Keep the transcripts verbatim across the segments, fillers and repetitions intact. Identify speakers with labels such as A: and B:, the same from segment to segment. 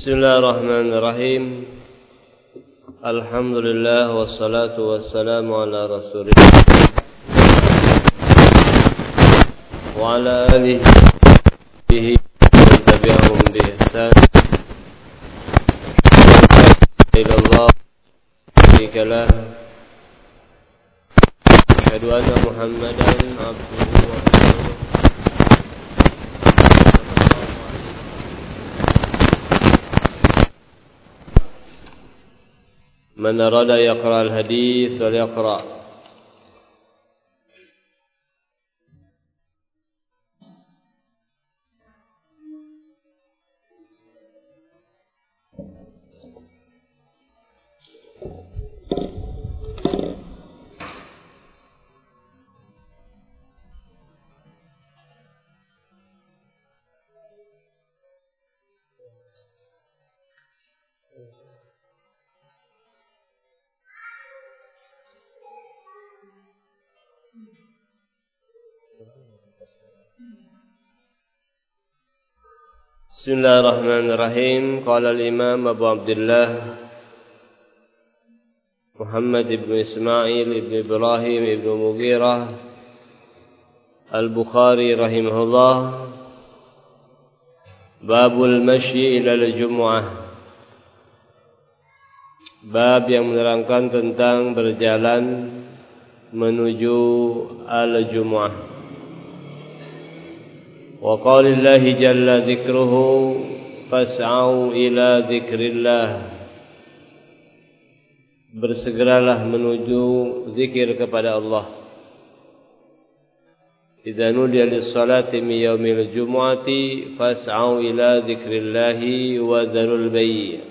A: Bismillahirrahmanirrahim. Alhamdulillah wassalatu wassalamu ala Rasulillah wa ala alihi wa tabi'ahum bi ihsan ila Allah bikalah asyhadu anna Muhammadan abduhu wa rasuluh. من أراد يقرأ الحديث فليقرأ. Bismillahirrahmanirrahim. Qala al-Imam Abu Abdullah Muhammad ibn Ismail ibn Ibrahim ibn Mughirah Al-Bukhari rahimahullah, Babul Masyi ila al-Jum'ah. Bab yang menerangkan tentang berjalan menuju al-Jum'ah. Wa qaulillahi jalla dzikruhu fas'au ila dzikrillah. Bersegeralah menuju zikir kepada Allah. Idza nudiya lis-salati min yaumil jumu'ati fas'au ila dzikrillahi wa dzarul bay'.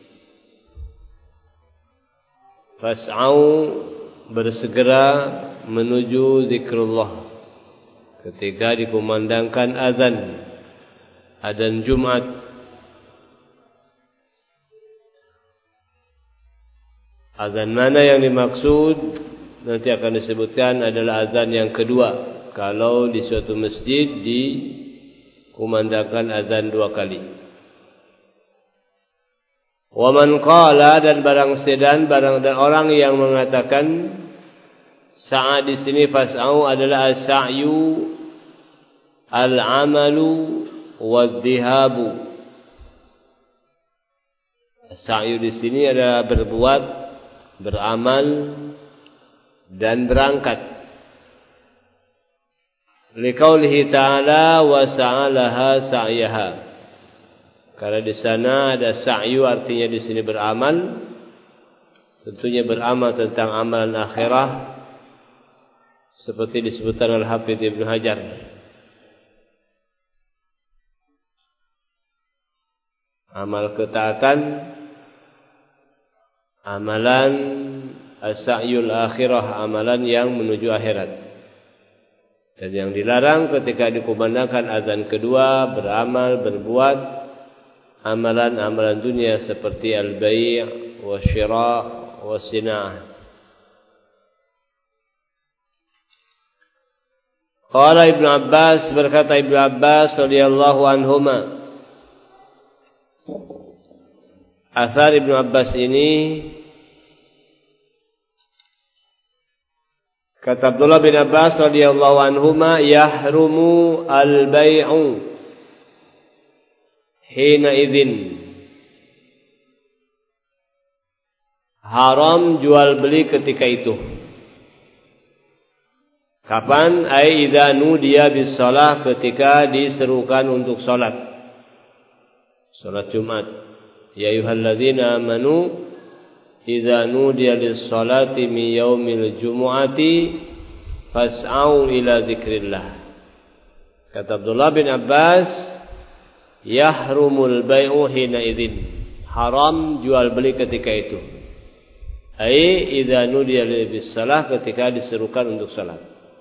A: Fas'au bersegera menuju zikrullah ketika dikumandangkan azan, azan Jumat. Azan mana yang dimaksud nanti akan disebutkan adalah azan yang kedua. Kalau di suatu masjid dikumandangkan azan dua kali. Wa man qala, dan barang sedan barang dan orang yang mengatakan sa'a di sini fas'au adalah as-sa'yu al-amalu wadh-dhihabu. As-sa'yu di sini adalah berbuat, beramal dan berangkat. Liqaulihi ta'ala wa sa'alaha sa'yaha. Karena di sana ada sa'yu, artinya di sini beramal. Tentunya beramal tentang amalan akhirah, seperti disebutkan oleh Hafidz Ibnu Hajar. Amal ketaatan, amalan as-sa'yul akhirah, amalan yang menuju akhirat. Dan yang dilarang ketika dikumandangkan azan kedua, beramal, berbuat amalan-amalan dunia seperti al-bai' wa syira' wa sina'ah. Qala Ibnu Abbas, berkata Ibnu Abbas radhiyallahu anhuma. Asar Ibnu Abbas ini, kata Abdullah bin Abbas radhiyallahu anhuma, yahrumu al-bai'u hina idzin. Haram jual beli ketika itu. Kapan? Ai idza nudiya bis shalah, ketika diserukan untuk salat. Salat Jumat. Ya ayyuhalladzina amanu idza nudiya lis salati min yaumil jumu'ati fas'au ila dzikrillah. Kata Abdullah bin Abbas, yahrumul bai'u hina idzin. Haram jual beli ketika itu. Ai idza nudiya bis shalah, ketika diserukan untuk salat.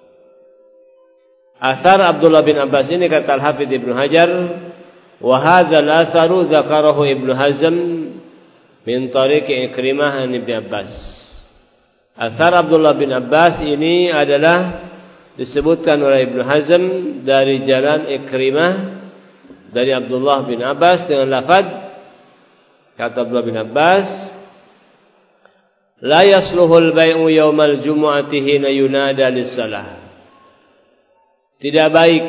A: Asar Abdullah bin Abbas ini, kata Al-Hafidz Ibnu Hajar, wa hadzal atharu dzakarahu Ibnu Hazm min tariqi Ikrimah an Ibnu Abbas. Asar Abdullah bin Abbas ini adalah disebutkan oleh Ibnu Hazm dari jalan Ikrimah dari Abdullah bin Abbas dengan lafaz Kata Abdullah bin Abbas, la yasluhul bai'u yaumal jumu'ati hina yunada lis-salah. Tidak baik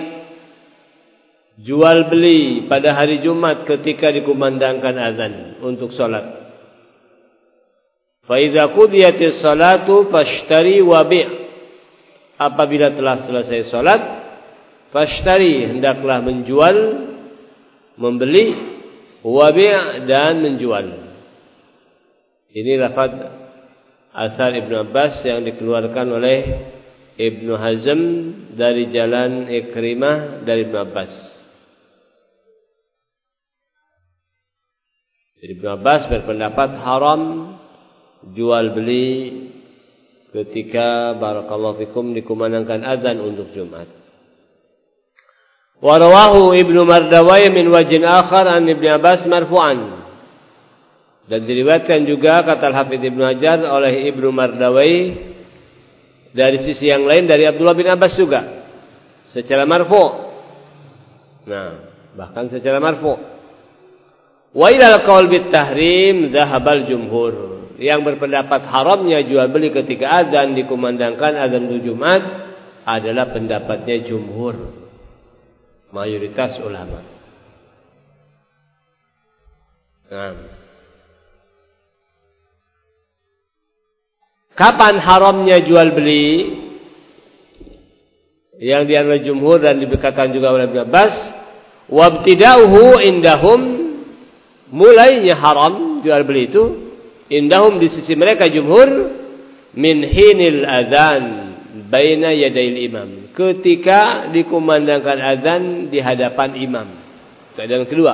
A: jual beli pada hari Jumat ketika dikumandangkan azan untuk salat. Fa iza qudiyatis salatu fashtari wa bi'. Apabila telah selesai salat, fashtari, hendaklah menjual, membeli, wa bi' dan menjual. Ini lafaz asal Ibnu Abbas yang dikeluarkan oleh Ibnu Hazm dari jalan Ikrimah dari Ibnu Abbas. Jadi Ibnu Abbas berpendapat haram jual beli ketika barakallahu fikum dikumandangkan azan untuk Jumat. Wa rawahu Ibnu Mardawai min wajhin akhar an Ibnu Abbas marfu'an. Dan diriwayatkan juga kata Al-Hafidz Ibnu Hajar oleh Ibnu Mardawai dari sisi yang lain dari Abdullah bin Abbas juga secara marfu'. Nah, bahkan secara marfu'. Wa ilal qaul bit tahrim dhahabal jumhur. Yang berpendapat haramnya jual beli ketika azan dikumandangkan azan untuk Jumat adalah pendapatnya jumhur, mayoritas ulama. Nah, kapan haramnya jual beli? Yang diambil jumhur dan dikatakan juga oleh Ibnu Abbas, wabtida'uhu indahum, mulainya haram jual beli itu indahum di sisi mereka jumhur min hinil adzan baina yadayil imam, ketika dikumandangkan azan di hadapan imam. Keadaan kedua,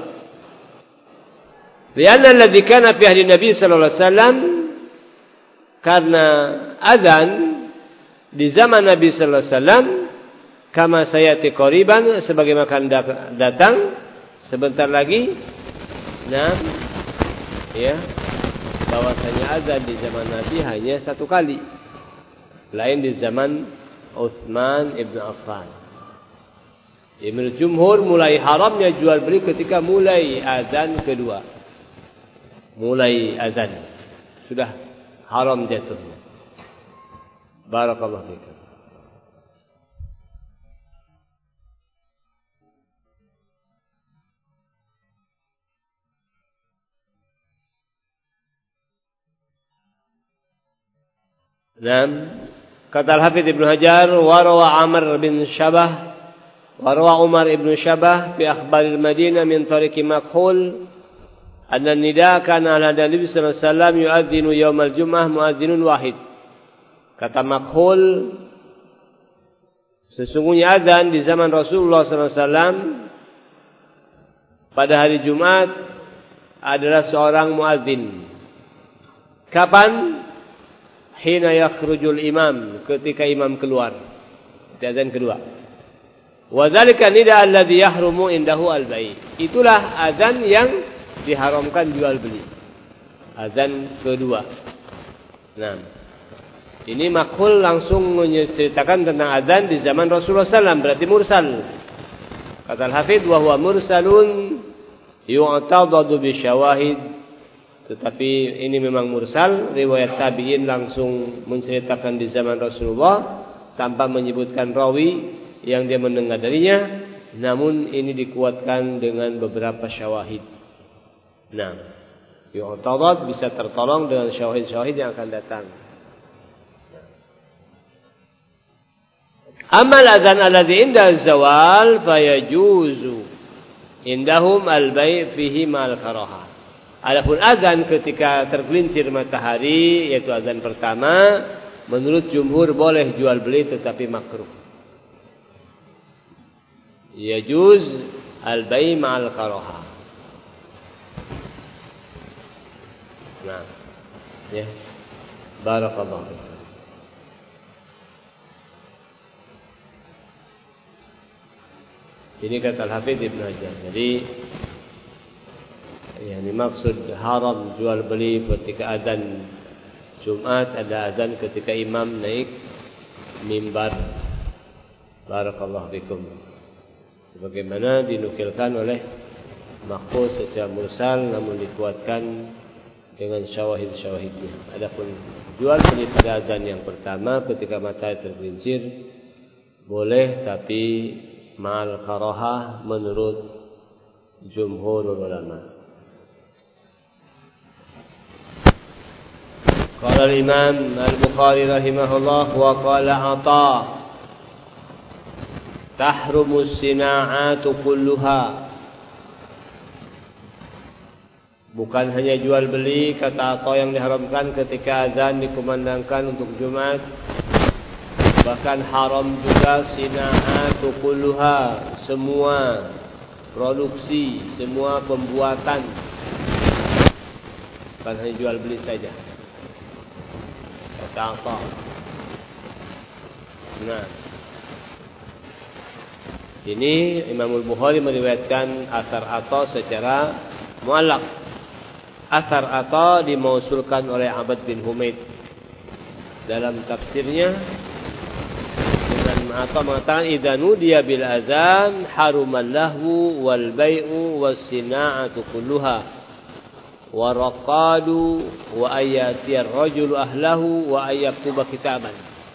A: lianna alladzi kana fi ahli Nabi sallallahu alaihi wasallam, karena azan di zaman Nabi sallallahu alaihi wasallam kama sayati qariban, sebagaimana akan datang sebentar lagi. Nah, ya, bahwasanya azan di zaman Nabi hanya satu kali, lain di zaman Utsman ibn Affan. Menurut jumhur mulai haramnya jual beli ketika mulai azan kedua, mulai azan sudah haram jatuhnya. Barakallahu fikum. Dan kata Al-Hafidz Ibnu Hajar, wa rawa Amr bin Syabah wa rawa Umar ibn Syabah fi akhbaril Madinah min tariqi Makhul anna nida kana ala Nabi sallallahu alaihi wasallam yu'adzinu yaumal jum'ah mu'adzinun wahid. Kata Makhul, sesungguhnya azan di zaman Rasulullah sallallahu alaihi wasallam pada hari Jumat adalah seorang muadzin. Kapan? Hina yakhrujul imam, ketika imam keluar. Itu azan kedua. Wa dzalika nida alladhi yahrumu indahu al-bai'. Itulah azan yang diharamkan jual beli. Azan kedua. Nah, ini Makhul langsung menceritakan tentang azan di zaman Rasulullah sallallahu alaihi wasallam, berarti mursal. Kata Al-Hafidz, wa huwa mursalun yu'tadadu bi syawahid. Tetapi ini memang mursal, riwayat tabi'in langsung menceritakan di zaman Rasulullah tanpa menyebutkan rawi yang dia mendengar darinya, namun ini dikuatkan dengan beberapa syawahid. Nah, yu'tadad bisa tertolong dengan syawahid-syawahid yang akan datang. Amal azan alladzi inda zawal fayajuzu indahum al-bai' fihi ma'al karahah. Adapun azan ketika tergelincir matahari, yaitu azan pertama, menurut jumhur boleh jual beli tetapi makruh. Yajuz al-bai' ma'al karahah. Nah, ya, barakallahu fiik. Ini kata Al-Hafidz Ibnu Hajar. Jadi yang dimaksud haram jual beli ketika azan Jumat, ada azan ketika imam naik mimbar. Barakallahu fikum. Sebagaimana dinukilkan oleh mahfuz secara mursal namun dikuatkan dengan syawahid-syawahidnya. Adapun jual beli pada azan yang pertama ketika matahari tergelincir boleh, tapi ma'al karahah menurut jumhur ulama. Qala al-Imam Al-Bukhari rahimahullah wa qala Atha tahrumu as-sina'atu kulluha. Bukan hanya jual beli, kata Atha, yang diharamkan ketika azan dikumandangkan untuk Jumat, bahkan haram juga sina'atu kulluha, semua produksi, semua pembuatan, bukan hanya jual beli saja, kata Atha. Nah, ini Imam Al-Bukhari meriwayatkan asar Atha secara muallaq. Asar Atha dimausulkan oleh Abad bin Humaid dalam tafsirnya dengan Atha mengatakan idza nudiya bil azan harumal lahu wal bai'u was sina'atu kulluha wa raqadu wa ayati ar-rajulu ahlahu wa ayaktuba kitaban.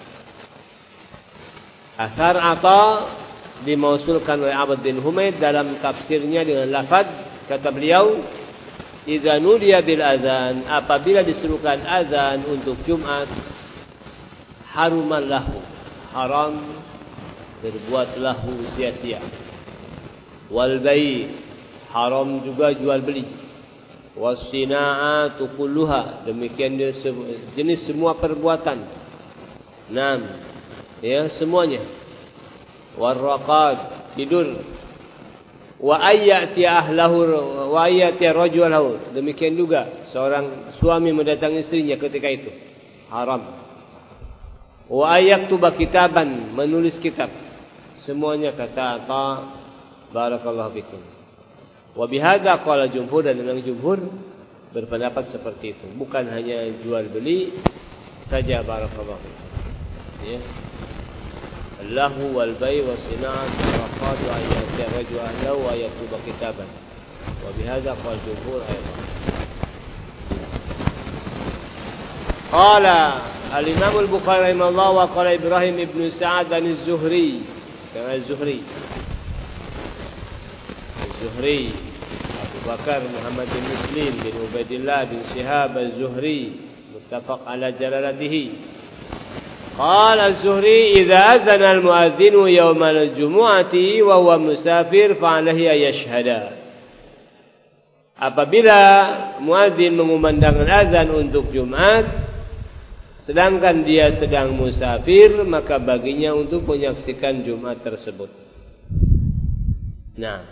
A: Asar Atha dimausulkan oleh Abad bin Humaid dalam tafsirnya dengan lafaz, kata beliau, idza nudiya bil azan, apabila diserukan azan untuk Jumat, haruman lahu, haram berbuat lahu sia-sia, wal bai', haram juga jual beli, was sina'atu kulluha, demikian dia jenis semua perbuatan, enam ya semuanya, war raqad, tidur, wa ayyati ahlahu wa ayyati rajulahu, demikian juga seorang suami mendatangi istrinya ketika itu, haram. Wa ayaktuba kitaban, menulis kitab, semuanya kata Atha barakallahu fikum. Wa bihadza qala jumhur, dan memang jumhur berpendapat seperti itu, bukan hanya jual beli saja, barakallahu fikum ya. Allahu wal bai' wa sina'at wa raqad wa ayati rajul ahlahu wa yaktuba kitaban. Wa bihadza qala jumhur ayat. Qala al-Imam Al-Bukhari rahimahullah wa qala Ibrahim ibn Sa'ad az-Zuhri, kana az-Zuhri az-Zuhri Abu Bakar Muhammad bin Muslim bin Ubaidillah bin Shihab az-Zuhri muttafaq ala jalalatihi. Qala az-Zuhri idza azana al-muadzinu yawma al-jumu'ati wa huwa musafir fa alayhi ayashhada. Apabila muadzin mengumandangkan azan untuk Jumat sedangkan dia sedang musafir, maka baginya untuk menyaksikan Jumat tersebut. Nah,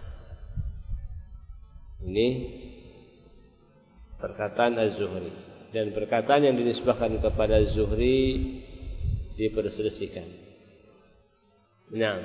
A: ini perkataan az-Zuhri, dan perkataan yang dinisbahkan kepada az-Zuhri diperselisihkan. Nah,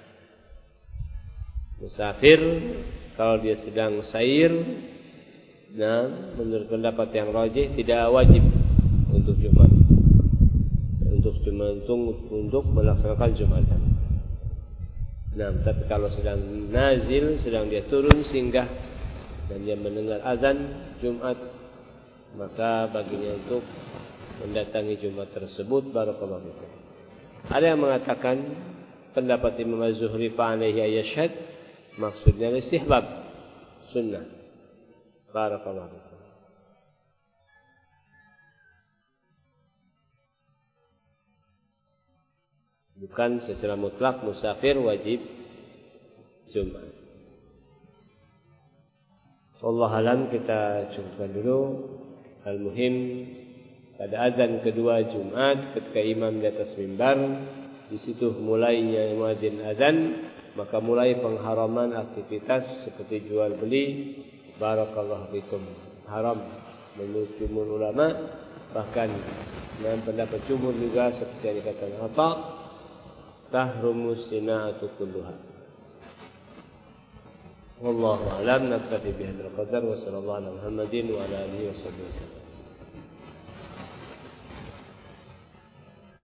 A: musafir kalau dia sedang sair, nah menurut pendapat yang rajih tidak wajib untuk Jumat, untuk Jumat untuk melaksanakan Jumatan. Nah, tapi kalau sedang nazil, sedang dia turun singgah dan dia mendengar azan Jumat, maka baginya untuk mendatangi Jumat tersebut, barakallahu fikum. Ada yang mengatakan pendapat Imam Az-Zuhri fa alaihi ayashhad, maksudnya istihbab, sunnah, barakallahu fikum. Bukan secara mutlak musafir wajib Jumat. Wallahu alam, kita cukupkan dulu. Al-muhim, pada azan kedua Jumat ketika imam di atas mimbar, di situ mulainya muadzin azan, maka mulai pengharaman aktivitas seperti jual beli, barakallahu fikum, haram menurut jumhur ulama. Bahkan dalam pendapat jumhur juga seperti yang dikatakan Atha, tahrumu sina'atu kulluha. Wallahu a'lam. Naktafi bihadzal qadar wa sallallahu ala Muhammadin wa ala alihi wa sahbihi wasallam.